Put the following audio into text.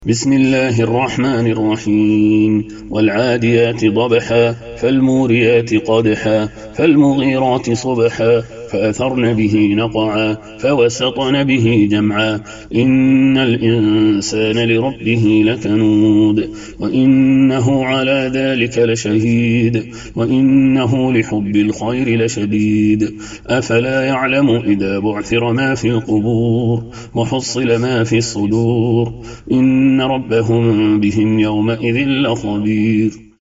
بسم الله الرحمن الرحيم والعاديات ضبحا فالموريات قدحا فالمغيرات صبحا فأثرن به نقعا فوسطن به جمعا إن الإنسان لربه لكنود وإنه على ذلك لشهيد وإنه لحب الخير لشديد أفلا يعلم إذا بعثر ما في القبور وحصل ما في الصدور إن ربهم بهم يومئذ لخبير